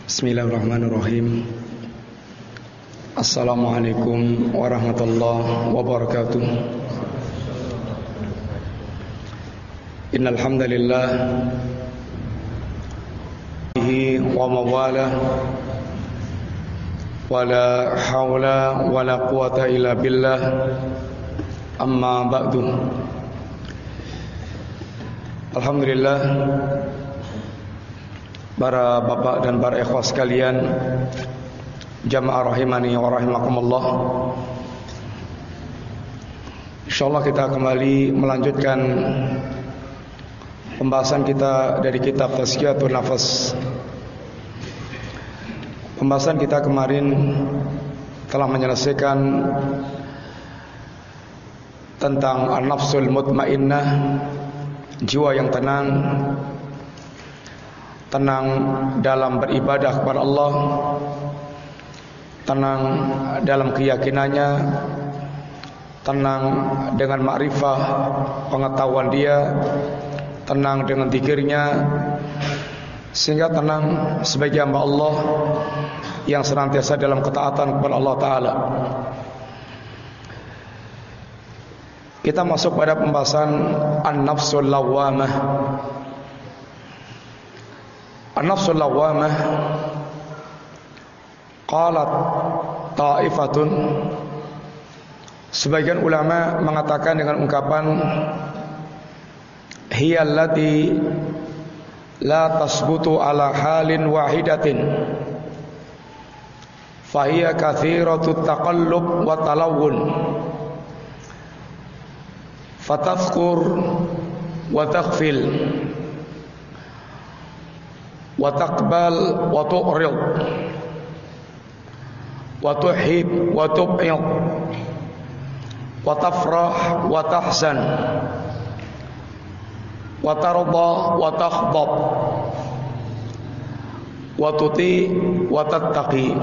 Bismillahirrahmanirrahim. Assalamualaikum warahmatullahi wabarakatuh. Innal hamdalillah wa mawalah wala haula wala quwata illa billah. Amma ba'du. Alhamdulillah, para bapak dan para ikhwah sekalian, jamaah rahimani wa rahimakumullah. Insyaallah kita kembali melanjutkan pembahasan kita dari kitab Tazkiyatun Nafas. Pembahasan kita kemarin telah menyelesaikan tentang an-nafsul mutmainnah, jiwa yang tenang dalam beribadah kepada Allah, tenang dalam keyakinannya, tenang dengan makrifah pengetahuan dia, tenang dengan zikirnya, sehingga tenang sebagai hamba Allah yang senantiasa dalam ketaatan kepada Allah Ta'ala. Kita masuk pada pembahasan an-nafsul lawwamah. An-nafsul lawwamah, qalat ta'ifatun, sebagian ulama mengatakan dengan ungkapan hiya allati la tasbutu ala halin wahidatin fahiya kathiratut taqallub wa talawun fatafkur wa taghfil wa taqbal wa tu'rid wa tuhib wa tub'id wa tafrah wa tahzan wa tarda wa takhdab wa tuti wa tattaqi.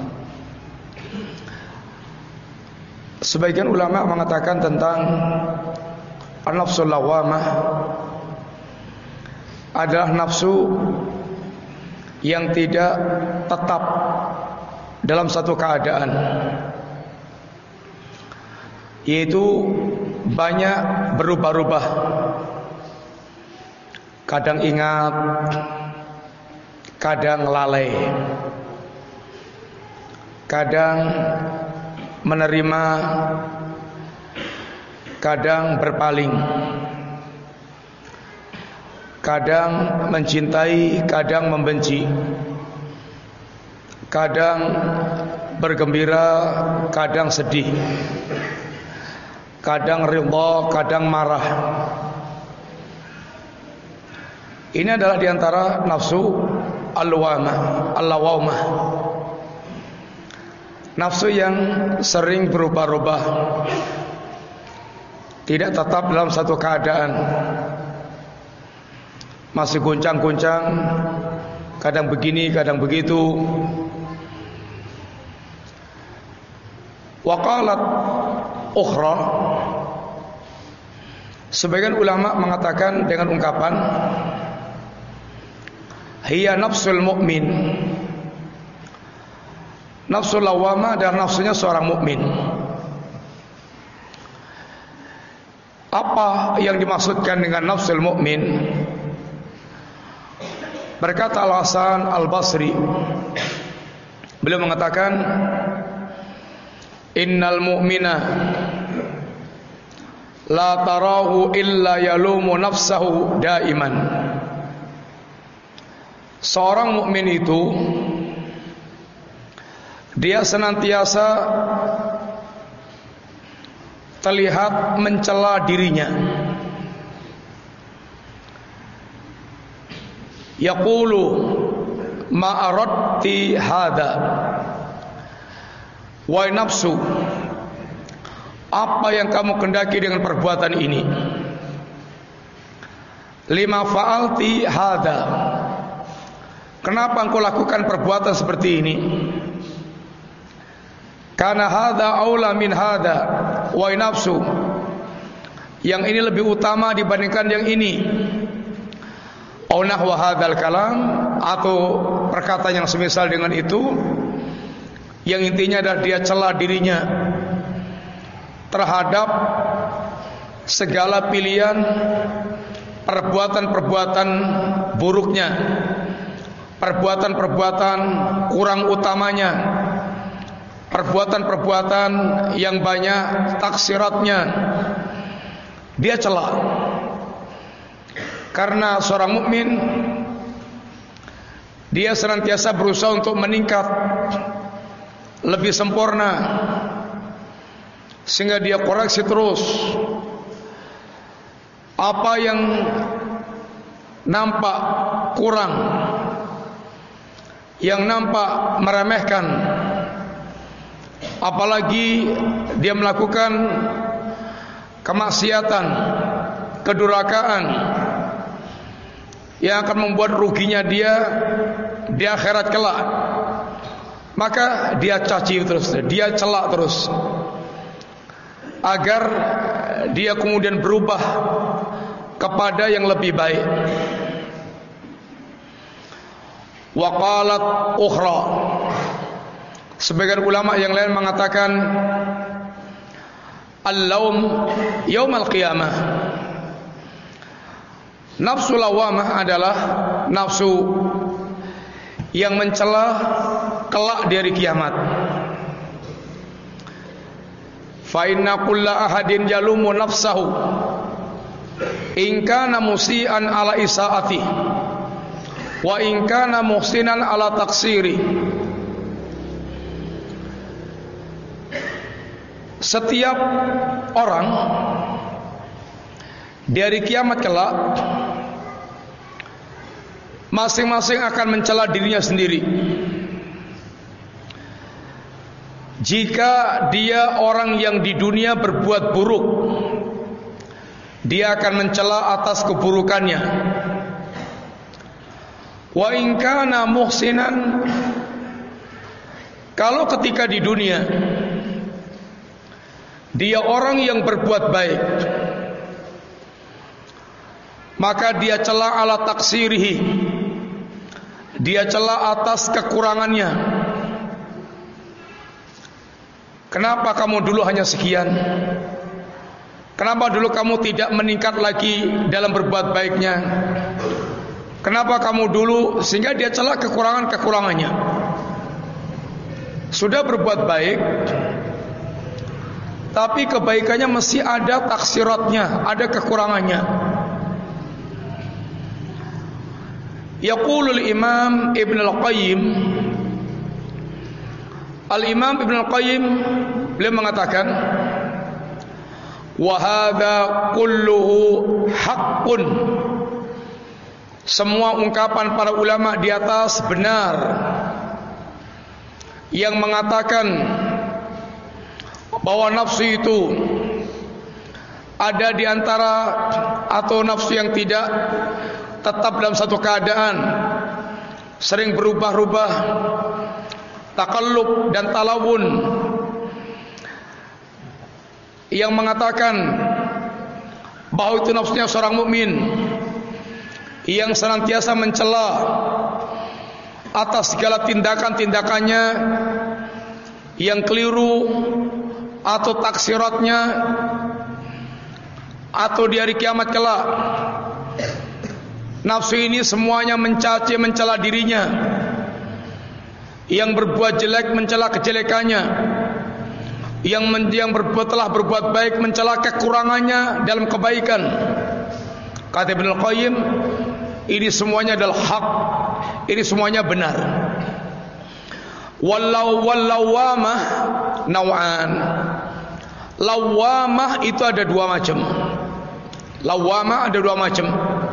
Sebagian ulama mengatakan tentang an-nafsul lawwamah adalah nafsu yang tidak tetap dalam satu keadaan, yaitu banyak berubah-ubah. Kadang ingat, kadang lalai, kadang menerima, kadang berpaling, kadang mencintai, kadang membenci, kadang bergembira, kadang sedih, kadang ridha, kadang marah. Ini adalah diantara nafsu al-lawwamah, nafsu yang sering berubah-ubah, tidak tetap dalam satu keadaan, masih guncang-guncang, kadang begini, kadang begitu. Wa qalat ukhra, sebagian ulama mengatakan dengan ungkapan hiya nafsul mu'min. Nafsul lawwamah dan nafsunya seorang mukmin. Apa yang dimaksudkan dengan nafsul mukmin? Berkata Al-Hasan Al-Basri, beliau mengatakan innal mu'mina la tarahu illa yalumu nafsahu daiman. Seorang mukmin itu dia senantiasa terlihat mencela dirinya. Yaqulu ma aradti hadza, wa nafsu, apa yang kamu kendaki dengan perbuatan ini? Lima fa'alti hadza, kenapa engkau lakukan perbuatan seperti ini? Karena hadza aula min hadza, wa nafsu, yang ini lebih utama dibandingkan yang ini. Au nahwa hadzal kalam, atau perkataan yang semisal dengan itu, yang intinya adalah dia cela dirinya terhadap segala pilihan perbuatan-perbuatan buruknya, perbuatan-perbuatan kurang utamanya, perbuatan-perbuatan yang banyak taksiratnya. Dia cela. Karena seorang mukmin, dia senantiasa berusaha untuk meningkat lebih sempurna, sehingga dia koreksi terus apa yang nampak kurang, yang nampak meremehkan, apalagi dia melakukan kemaksiatan, kedurhakaan yang akan membuat ruginya dia di akhirat kelak, maka dia caci terus, dia celak terus, agar dia kemudian berubah kepada yang lebih baik. Wa qalat ukhra, sebagian ulama yang lain mengatakan al-laum yaumal qiyamah. Nafsu lawamah adalah nafsu yang mencela kelak di hari kiamat. Fa inna kulla ahadin yalumu nafsahu in kana musian ala isaati wa in kana muhsinan ala taksiri. Setiap orang di hari kiamat kelak masing-masing akan mencela dirinya sendiri. Jika dia orang yang di dunia berbuat buruk, dia akan mencela atas keburukannya. Wa in kana muhsinan, kalau ketika di dunia dia orang yang berbuat baik, maka dia cela ala taksirihi, dia cela atas kekurangannya. Kenapa kamu dulu hanya sekian? Kenapa dulu kamu tidak meningkat lagi dalam berbuat baiknya? Kenapa kamu dulu, sehingga dia cela kekurangan-kekurangannya. Sudah berbuat baik, tapi kebaikannya masih ada taksiratnya, ada kekurangannya. Yaqulul Imam Ibn Al-Qayyim, Al-Imam Ibn Al-Qayyim beliau mengatakan, wa hadza kulluhu haqqun. Semua ungkapan para ulama di atas benar, yang mengatakan bahwa nafsu itu ada di antara, atau nafsu yang tidak tetap dalam satu keadaan, sering berubah-ubah, takallub dan talawun, yang mengatakan bahwa itu nafsunya seorang mukmin yang senantiasa mencela atas segala tindakan-tindakannya yang keliru atau taksiratnya, atau di hari kiamat kelak. Nafsu ini semuanya mencaci, mencela dirinya, yang berbuat jelek mencela kejelekannya, yang telah berbuat baik mencela kekurangannya dalam kebaikan. Kata Ibnu Al-Qayyim, ini semuanya adalah hak, ini semuanya benar. Wallawamah naw'an. Lawamah itu ada dua macam. Lawamah ada dua macam.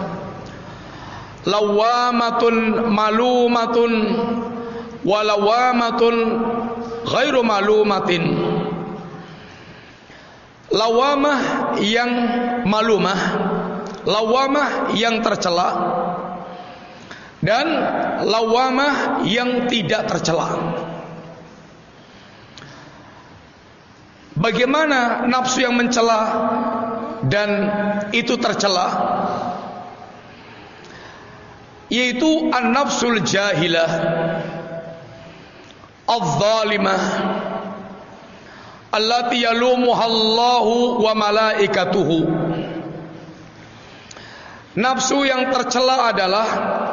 Lawamatun malumatun, walawamatun ghairu malumatin. Lawamah yang malumah, lawamah yang tercela, dan lawamah yang tidak tercela. Bagaimana nafsu yang mencela dan itu tercela? yaitu an-nafsul jahilah adh-dhalimah allati yalumuha Allahu wa malaikatuhu. Nafsu yang tercela adalah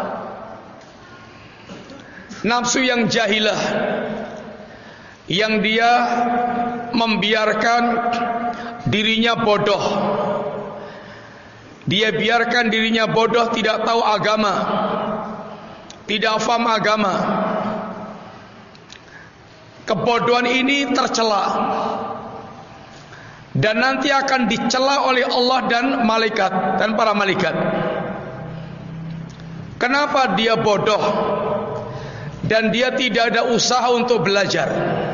nafsu yang jahilah, yang dia membiarkan dirinya bodoh. Dia biarkan dirinya bodoh, tidak tahu agama, tidak paham agama. Kebodohan ini tercela dan nanti akan dicela oleh Allah dan malaikat dan para malaikat. Kenapa dia bodoh dan dia tidak ada usaha untuk belajar?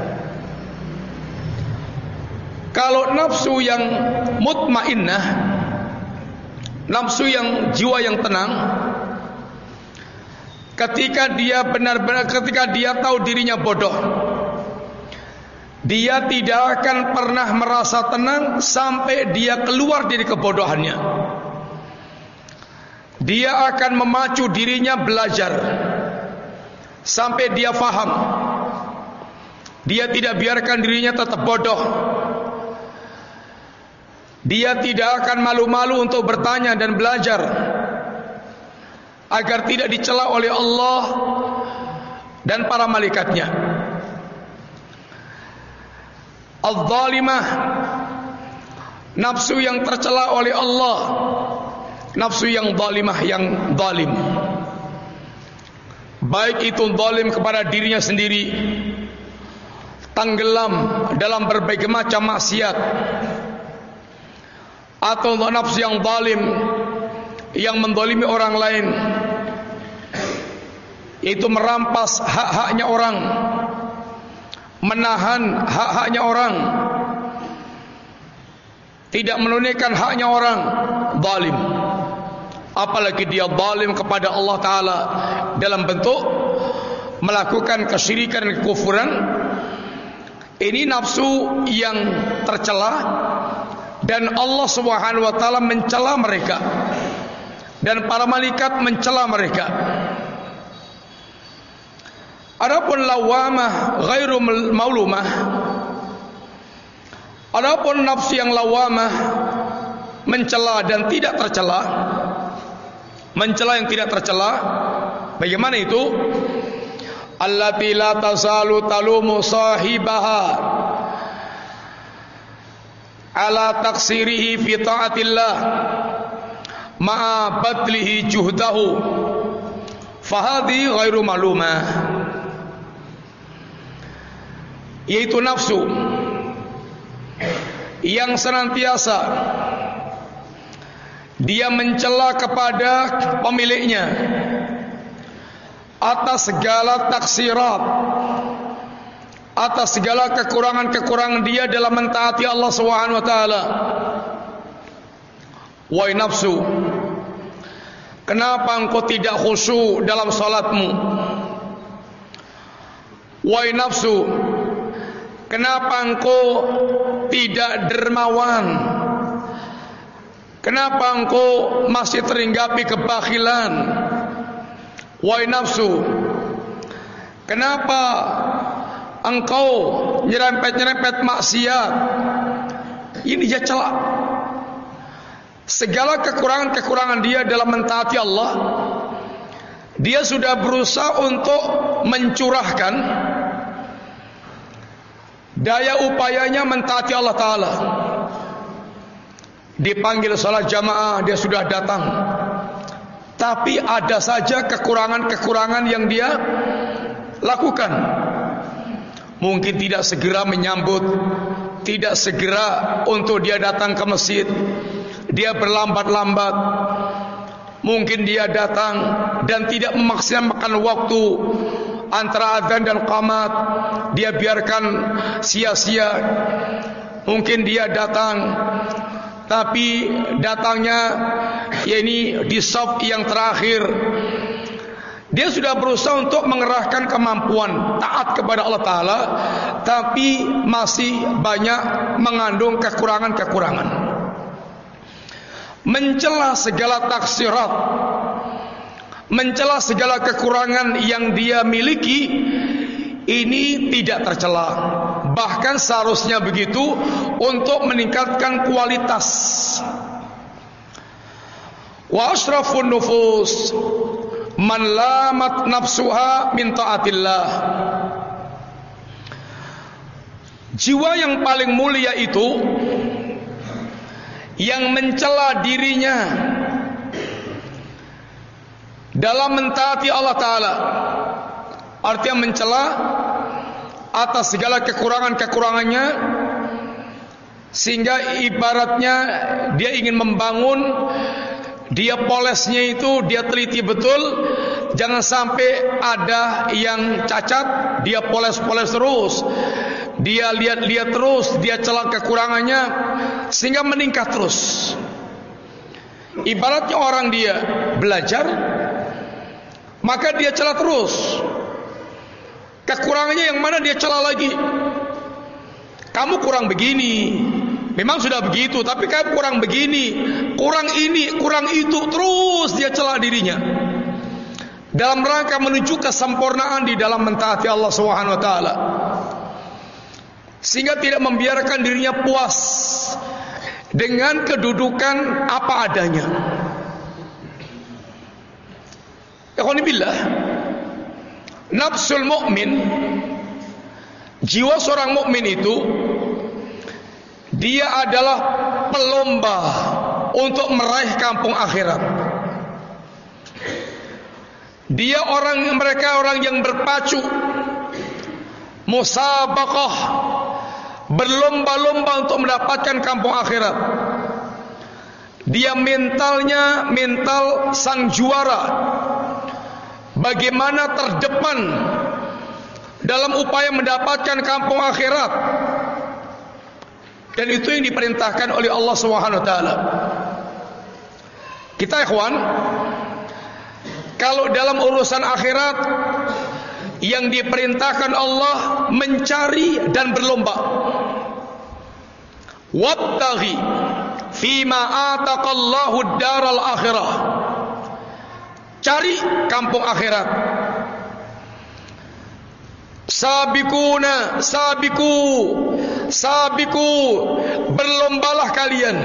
Kalau nafsu yang mutmainnah, nafsu yang jiwa yang tenang, ketika dia benar-benar, ketika dia tahu dirinya bodoh, dia tidak akan pernah merasa tenang sampai dia keluar dari kebodohannya. Dia akan memacu dirinya belajar sampai dia faham. Dia tidak biarkan dirinya tetap bodoh. Dia tidak akan malu-malu untuk bertanya dan belajar agar tidak dicela oleh Allah dan para malaikatnya. Al-zalimah, nafsu yang tercela oleh Allah, nafsu yang zalimah, yang zalim. Baik itu zalim kepada dirinya sendiri, tenggelam dalam berbagai macam maksiat, atau nafsu yang zalim yang menzalimi orang lain, yaitu merampas hak-haknya orang, menahan hak-haknya orang, tidak menunaikan haknya orang, zalim. Apalagi dia zalim kepada Allah Ta'ala dalam bentuk melakukan kesyirikan dan kekufuran. Ini nafsu yang tercela dan Allah Subhanahu wa Ta'ala mencela mereka dan para malaikat mencela mereka. Adapun lawamah ghairu maulumah, adapun nafsu yang lawamah, mencela dan tidak tercela, mencela yang tidak tercela, bagaimana itu? Allati la tazalu talumu sahibaha ala taksirihi fi ta'atillah ma'a badlihi juhdahu fahadi ghairu malumah, yaitu nafsu yang senantiasa dia mencela kepada pemiliknya atas segala taksirat, atas segala kekurangan-kekurangan dia dalam mentaati Allah Subhanahu wa taala. Wahai nafsu, kenapa engkau tidak khusyuk dalam salatmu? Wahai nafsu, kenapa engkau tidak dermawan? Kenapa engkau masih terhinggapi kebakhilan? Wahai nafsu, kenapa engkau nyerempet-nyerempet maksiat? Ini dia cela. Segala kekurangan-kekurangan dia dalam mentaati Allah, dia sudah berusaha untuk mencurahkan daya upayanya mentaati Allah Ta'ala. Dipanggil salat jamaah, dia sudah datang, tapi ada saja kekurangan-kekurangan yang dia lakukan. Mungkin tidak segera menyambut, tidak segera untuk dia datang ke masjid, dia berlambat-lambat. Mungkin dia datang dan tidak memaksimalkan waktu antara azan dan qamat, dia biarkan sia-sia. Mungkin dia datang, tapi datangnya yakni di shaf yang terakhir. Dia sudah berusaha untuk mengerahkan kemampuan taat kepada Allah Ta'ala, tapi masih banyak mengandung kekurangan-kekurangan. Mencela segala taksirat, mencela segala kekurangan yang dia miliki, ini tidak tercela. Bahkan seharusnya begitu untuk meningkatkan kualitas. Wa asyrafun nufus man lamat nafsuha min taatillah. Jiwa yang paling mulia itu yang mencela dirinya dalam mentaati Allah Ta'ala. Artinya mencela atas segala kekurangan-kekurangannya, sehingga ibaratnya dia ingin membangun, dia polesnya itu dia teliti betul, jangan sampai ada yang cacat, dia poles-poles terus, dia lihat-lihat terus, dia cela kekurangannya sehingga meningkat terus. Ibaratnya orang dia belajar, maka dia cela terus. Kekurangannya yang mana dia cela lagi. Kamu kurang begini, memang sudah begitu, tapi kamu kurang begini, kurang ini, kurang itu, terus dia cela dirinya dalam rangka menuju kesempurnaan di dalam mentaati Allah Subhanahu wa taala, sehingga tidak membiarkan dirinya puas dengan kedudukan apa adanya. Ikhwanibillah, nafsul mukmin, jiwa seorang mukmin itu dia adalah pelomba untuk meraih kampung akhirat. Dia mereka orang yang berpacu, musabaqah, berlomba-lomba untuk mendapatkan kampung akhirat. Dia mentalnya mental sang juara, bagaimana terdepan dalam upaya mendapatkan kampung akhirat. Dan itu yang diperintahkan oleh Allah Subhanahu wa taala. Kita ikhwan, kalau dalam urusan akhirat yang diperintahkan Allah mencari dan berlomba. Wabtaghi fima ataqallahu ad-daral akhirah. Cari kampung akhirat. Sabiquna, sabiqu, berlombalah kalian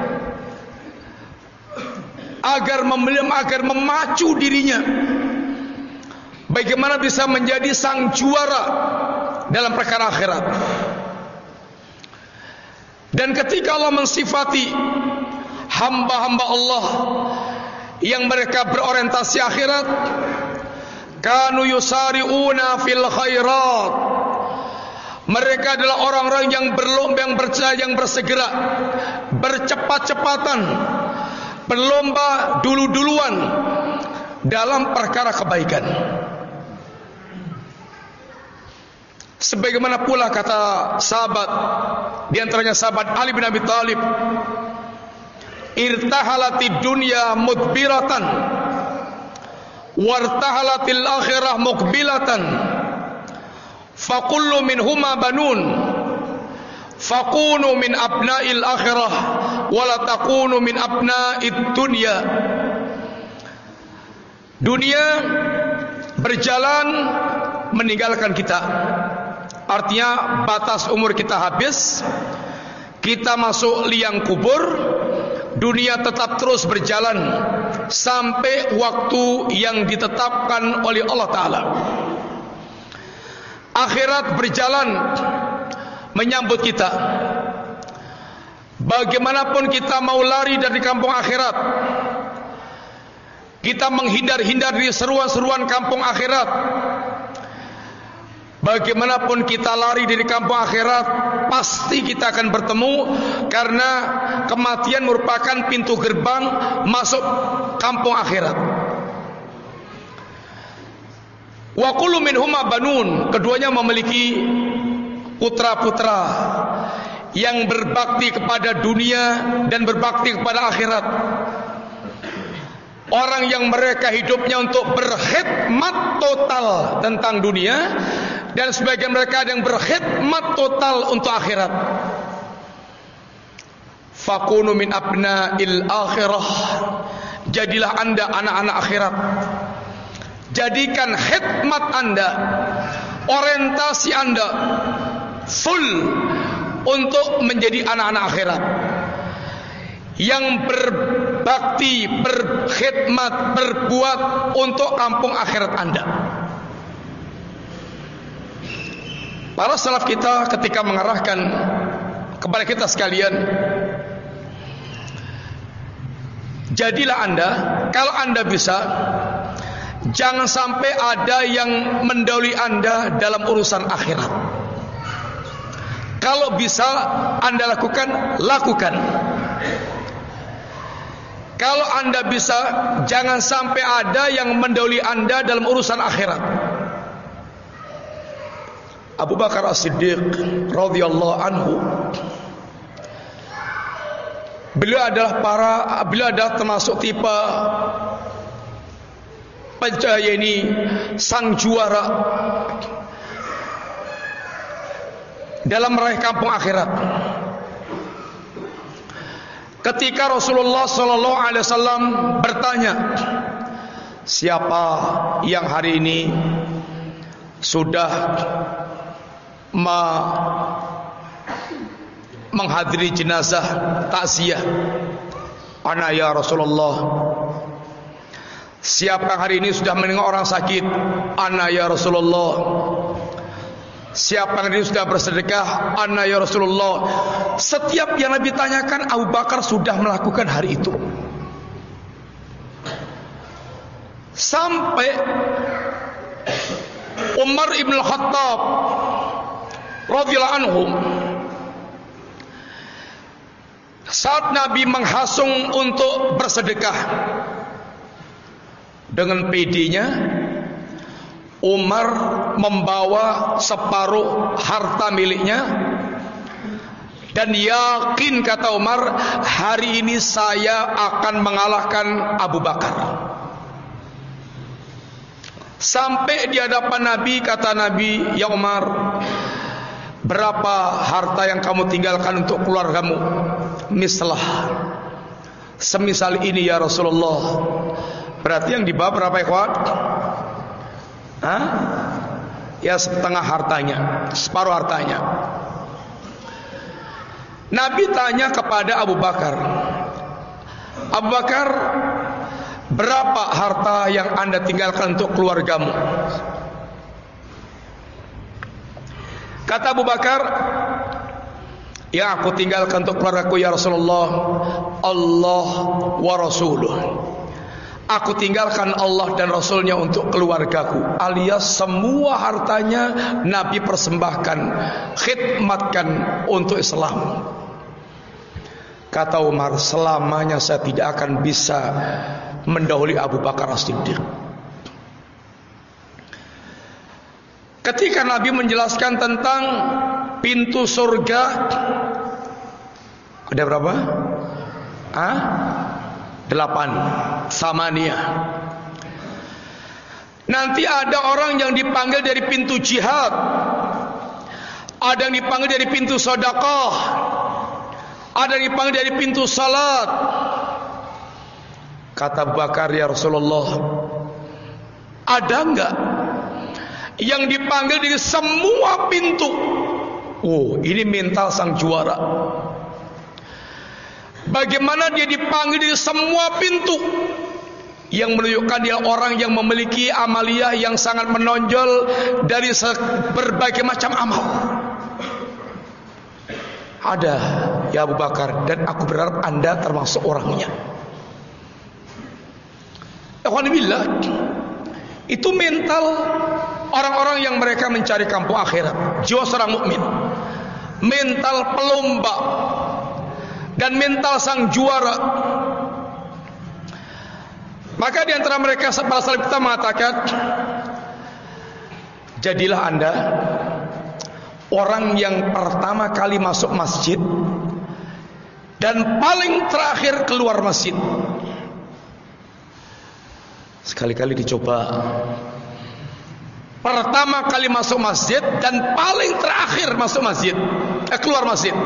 agar memacu dirinya bagaimana bisa menjadi sang juara dalam perkara akhirat. Dan ketika Allah mensifati hamba-hamba Allah yang mereka berorientasi akhirat, kanu yusari'una fil khairat, mereka adalah orang-orang yang berlomba, yang bersegera, bercepat-cepatan, berlomba dulu-duluan dalam perkara kebaikan. Sebagaimana pula kata sahabat, di antaranya sahabat Ali bin Abi Thalib, irtahalatid dunya mudbiratan wartahalatil akhirah muqbilatan faqullu minhuma banun faqunu min abna'il akhirah wala taqunu min abna'id dunya. Dunia berjalan meninggalkan kita, artinya batas umur kita habis, kita masuk liang kubur. Dunia tetap terus berjalan sampai waktu yang ditetapkan oleh Allah Ta'ala. Akhirat berjalan menyambut kita. Bagaimanapun kita mau lari dari kampung akhirat, kita menghindar-hindar dari seruan-seruan kampung akhirat, bagaimanapun kita lari dari kampung akhirat, pasti kita akan bertemu, karena kematian merupakan pintu gerbang masuk kampung akhirat. Wa kullu minhuma banun, keduanya memiliki putra-putra yang berbakti kepada dunia dan berbakti kepada akhirat. Orang yang mereka hidupnya untuk berkhidmat total tentang dunia, dan sebagian mereka yang berkhidmat total untuk akhirat. Fakunu min abna'il akhirah, jadilah anda anak-anak akhirat. Jadikan khidmat Anda, orientasi Anda full untuk menjadi anak-anak akhirat yang berbakti, berkhidmat, berbuat untuk kampung akhirat Anda. Para salaf kita ketika mengarahkan kepada kita sekalian, jadilah Anda, kalau Anda bisa, jangan sampai ada yang mendahului Anda dalam urusan akhirat. Kalau bisa Anda lakukan, lakukan. Kalau Anda bisa, jangan sampai ada yang mendahului Anda dalam urusan akhirat. Abu Bakar As-Siddiq radhiyallahu anhu, beliau adalah termasuk tipe penjaya ini, sang juara dalam meraih kampung akhirat. Ketika Rasulullah sallallahu alaihi wasallam bertanya, siapa yang hari ini sudah menghadiri jenazah takziah? Ana ya Rasulullah. Siapa yang hari ini sudah menengok orang sakit? Ana ya Rasulullah. Siapa yang ini sudah bersedekah? Ana ya Rasulullah. Setiap yang Nabi tanyakan, Abu Bakar sudah melakukan hari itu. Sampai Umar ibn Khattab radhiyallahu anhu, saat Nabi menghasung untuk bersedekah, dengan PD-nya Umar membawa separuh harta miliknya, dan yakin, kata Umar, hari ini saya akan mengalahkan Abu Bakar. Sampai di hadapan Nabi, kata Nabi, ya Umar, berapa harta yang kamu tinggalkan untuk keluargamu? Mislah, semisal ini ya Rasulullah. Berarti yang dibawa berapa ikhwan? Ya setengah hartanya, separuh hartanya. Nabi tanya kepada Abu Bakar, Abu Bakar, berapa harta yang Anda tinggalkan untuk keluargamu? Kata Abu Bakar, yang aku tinggalkan untuk keluargaku ya Rasulullah, Allah wa Rasuluh. Aku tinggalkan Allah dan Rasulnya untuk keluargaku. Alias semua hartanya Nabi persembahkan, khidmatkan untuk Islam. Kata Umar, selamanya saya tidak akan bisa mendahului Abu Bakar As-Siddiq. Ketika Nabi menjelaskan tentang pintu surga, ada berapa? 8, Samania. Nanti ada orang yang dipanggil dari pintu jihad, ada yang dipanggil dari pintu sedekah, ada yang dipanggil dari pintu salat. Kata Abu Bakar, ya Rasulullah, ada enggak yang dipanggil dari semua pintu? Oh, ini mental sang juara. Bagaimana dia dipanggil dari semua pintu, yang menunjukkan dia orang yang memiliki amaliyah yang sangat menonjol dari berbagai macam amal. Ada ya Abu Bakar, dan aku berharap Anda termasuk orangnya. Alhamdulillah, itu mental orang-orang yang mereka mencari kampung akhirat, jiwa seorang mukmin, mental pelomba dan mental sang juara. Maka di antara mereka para salaf kita mengatakan, jadilah Anda orang yang pertama kali masuk masjid dan paling terakhir keluar masjid. Sekali-kali dicoba. Pertama kali masuk masjid dan paling terakhir masuk masjid, keluar masjid.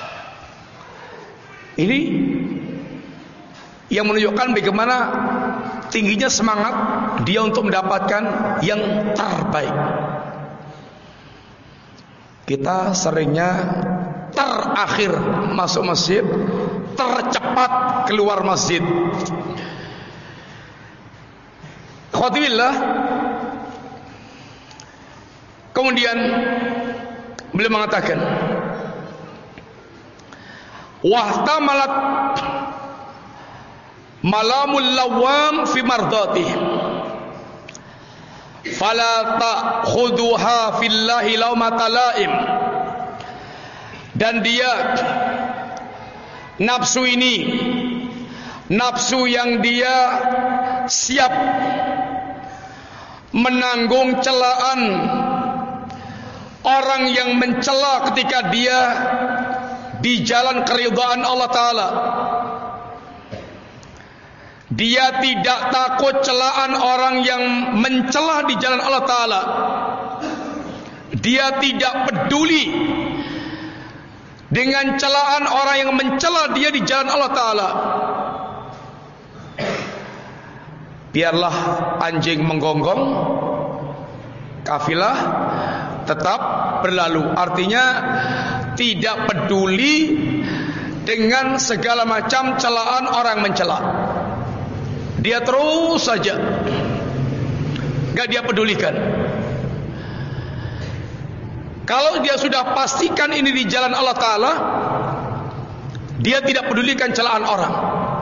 Ini yang menunjukkan bagaimana tingginya semangat dia untuk mendapatkan yang terbaik. Kita seringnya terakhir masuk masjid, tercepat keluar masjid. Khawatibillah. Kemudian beliau mengatakan, wahtamalat malamul lawam fi mardati fala ta'khuduha fillahi laumata laim. Dan dia, nafsu ini, nafsu yang dia siap menanggung celaan orang yang mencela ketika dia di jalan keridhaan Allah Ta'ala. Dia tidak takut celaan orang yang mencela di jalan Allah Ta'ala. Dia tidak peduli dengan celaan orang yang mencela dia di jalan Allah Ta'ala. Biarlah anjing menggonggong, kafilah tetap berlalu. Artinya tidak peduli dengan segala macam celaan orang mencela. Dia terus saja, gak dia pedulikan. Kalau dia sudah pastikan ini di jalan Allah Ta'ala, dia tidak pedulikan celaan orang.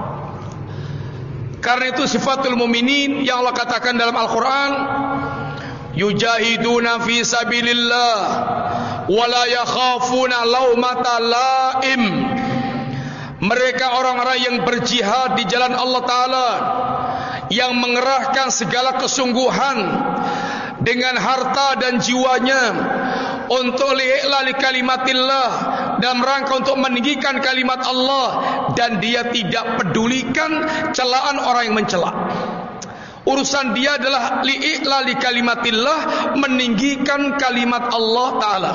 Karena itu sifatul mu'minin yang Allah katakan dalam Al-Quran, yujahiduna fi sabilillah wala yakhafuna laumata laim. Mereka orang-orang yang berjihad di jalan Allah Ta'ala, yang mengerahkan segala kesungguhan dengan harta dan jiwanya untuk li'lali kalimatillah, dalam rangka untuk meninggikan kalimat Allah, dan dia tidak pedulikan celaan orang yang mencela. Urusan dia adalah li'lali kalimatillah, meninggikan kalimat Allah Ta'ala.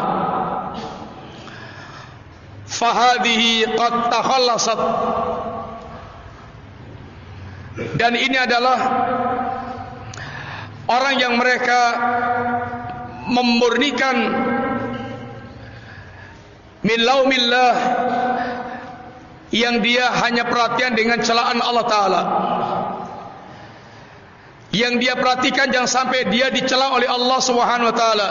Fahadihi qad takhallasat. Dan ini adalah orang yang mereka memurnikan min laumillah, yang dia hanya perhatian dengan celaan Allah Ta'ala, yang dia perhatikan jangan sampai dia dicela oleh Allah Subhanahu wa Ta'ala.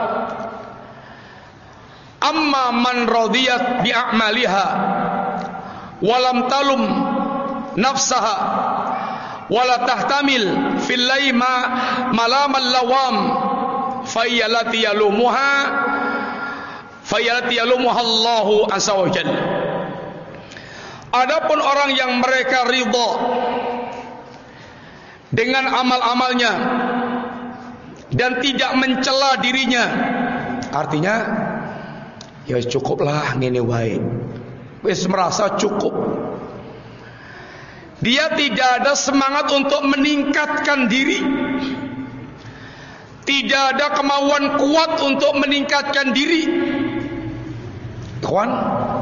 Amma man radiyat bi a'maliha walam talum nafsaha wala tahtamil fil laima malamal lawam fayyalati yalumuha Allahu azza wa jalla. Adapun orang yang mereka ridha dengan amal-amalnya dan tidak mencela dirinya, artinya ya cukuplah ngene wae, wis merasa cukup. Dia tidak ada semangat untuk meningkatkan diri, tidak ada kemauan kuat untuk meningkatkan diri. Kawan,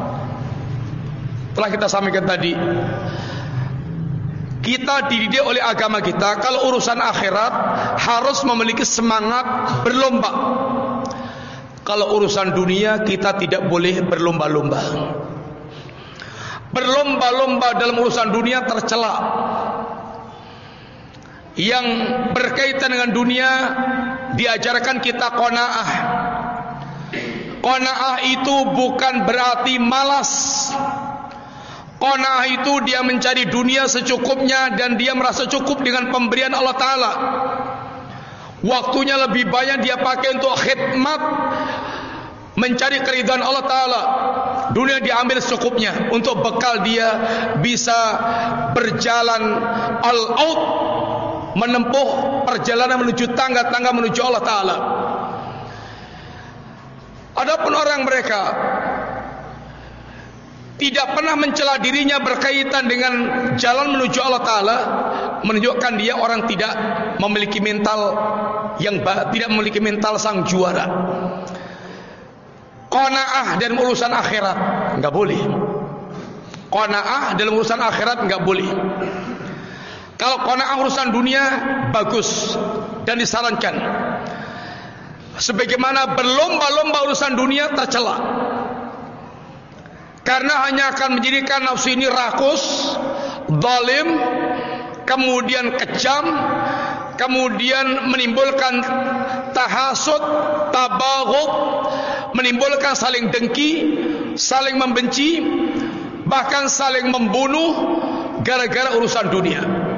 telah kita sampaikan tadi, kita dididik oleh agama kita kalau urusan akhirat harus memiliki semangat berlomba. Kalau urusan dunia kita tidak boleh berlomba-lomba. Berlomba-lomba dalam urusan dunia tercela. Yang berkaitan dengan dunia diajarkan kita qanaah. Qanaah itu bukan berarti malas. Qanaah itu dia mencari dunia secukupnya dan dia merasa cukup dengan pemberian Allah Ta'ala. Waktunya lebih banyak dia pakai untuk khidmat, mencari keridhaan Allah Ta'ala. Dunia diambil secukupnya untuk bekal dia bisa berjalan al-out, menempuh perjalanan menuju tangga-tangga menuju Allah Ta'ala. Adapun orang mereka tidak pernah mencela dirinya berkaitan dengan jalan menuju Allah Ta'ala, menunjukkan dia orang tidak memiliki mental tidak memiliki mental sang juara. Qanaah dalam urusan akhirat enggak boleh. Qanaah dalam urusan akhirat enggak boleh. Kalau qanaah urusan dunia bagus dan disarankan. Sebagaimana berlomba-lomba urusan dunia tercela. Karena hanya akan menjadikan nafsu ini rakus, zalim, kemudian kejam, kemudian menimbulkan tahasud, tabaghud, menimbulkan saling dengki, saling membenci, bahkan saling membunuh gara-gara urusan dunia.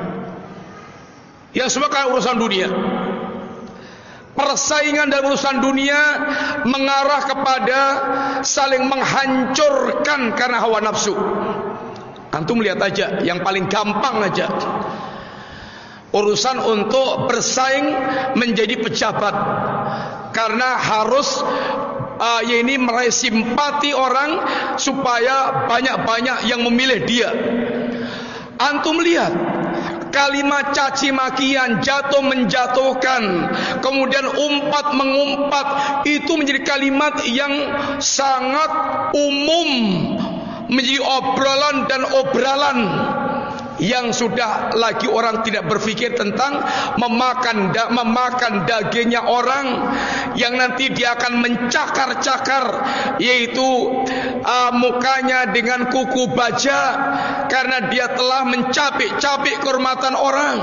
Yang semua kan urusan dunia. Persaingan dalam urusan dunia mengarah kepada saling menghancurkan karena hawa nafsu. Antum lihat aja, yang paling gampang aja, urusan untuk bersaing menjadi pejabat, karena harus ini meraih simpati orang supaya banyak-banyak yang memilih dia. Antum lihat, kalimat caci makian, jatuh menjatuhkan, kemudian umpat mengumpat, itu menjadi kalimat yang sangat umum, menjadi obrolan dan obralan yang sudah lagi orang tidak berpikir tentang memakan dagingnya orang, yang nanti dia akan mencakar-cakar, yaitu mukanya dengan kuku baja, karena dia telah mencapik-capik kehormatan orang.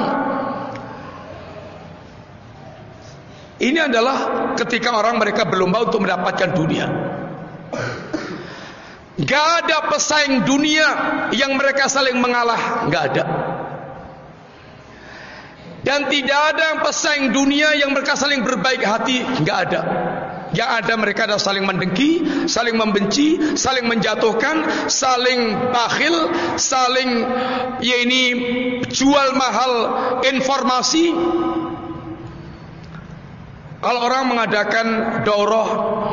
Ini adalah ketika orang mereka berlomba untuk mendapatkan dunia. Gak ada pesaing dunia yang mereka saling mengalah, gak ada. Dan tidak ada pesaing dunia yang mereka saling berbaik hati, gak ada. Yang ada mereka adalah saling mendengki, saling membenci, saling menjatuhkan, saling bakhil, saling jual mahal informasi. Kalau orang mengadakan daurah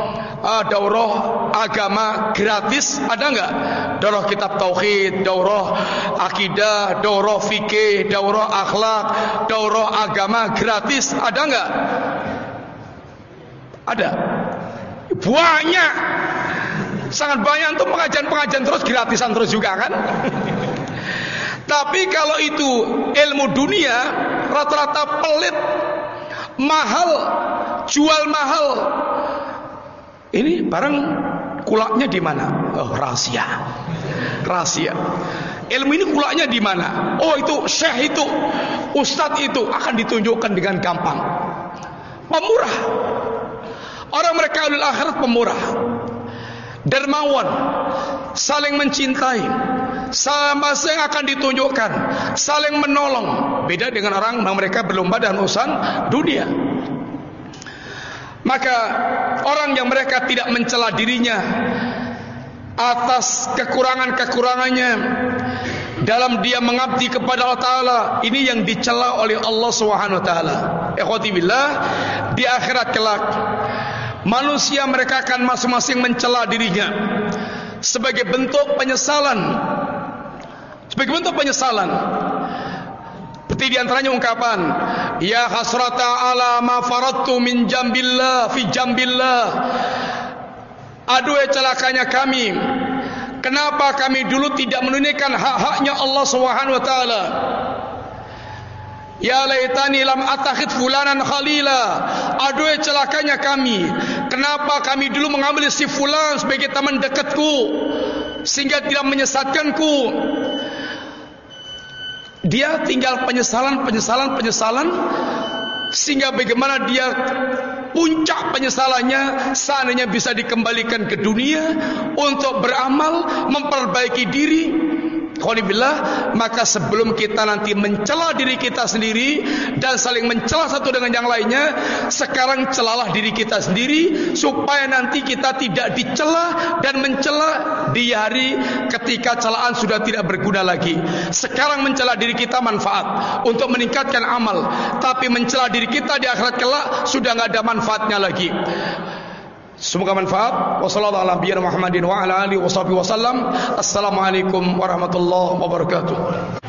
agama gratis, ada enggak? Daurah kitab tauhid, daurah akidah, daurah fikih, daurah akhlak, daurah agama gratis, ada enggak? Ada. Banyak. Sangat banyak, untuk pengajian terus, gratisan terus juga kan? Tapi kalau itu ilmu dunia, rata-rata pelit, mahal, jual mahal. Ini barang kulaknya di mana? Oh, rahasia. Rahasia. Ilmu ini kulaknya di mana? Oh, itu syekh itu, ustadz itu akan ditunjukkan dengan gampang. Pemurah. Orang mereka ulil akhirat pemurah, dermawan, saling mencintai, sama yang akan ditunjukkan, saling menolong. Beda dengan orang mereka berlomba dalam urusan dunia. Maka orang yang mereka tidak mencela dirinya atas kekurangan-kekurangannya dalam dia mengabdi kepada Allah Ta'ala, ini yang dicela oleh Allah Subhanahu Wa Ta'ala. Ikhwati billah, di akhirat kelak manusia mereka akan masing-masing mencela dirinya sebagai bentuk penyesalan. Sebagai bentuk penyesalan. Seperti diantaranya ungkapan, ya hasrata ala ma faradtu min jambillah fi jambillah. Aduh celakanya kami, kenapa kami dulu tidak menunaikan hak-haknya Allah Subhanahu wa taala. Ya laitani lam attakhid fulanan khalila. Aduh celakanya kami, kenapa kami dulu mengambil si fulan sebagai teman dekatku sehingga tidak menyesatkanku. Dia tinggal penyesalan sehingga bagaimana dia puncak penyesalannya seandainya bisa dikembalikan ke dunia untuk beramal, memperbaiki diri. Alhamdulillah, maka sebelum kita nanti mencela diri kita sendiri dan saling mencela satu dengan yang lainnya, sekarang celalah diri kita sendiri supaya nanti kita tidak dicela dan mencela di hari ketika celaan sudah tidak berguna lagi. Sekarang mencela diri kita manfaat untuk meningkatkan amal, tapi mencela diri kita di akhirat kelak sudah tidak ada manfaatnya lagi. Semoga manfaat. Wassalamualaikum warahmatullahi wabarakatuh.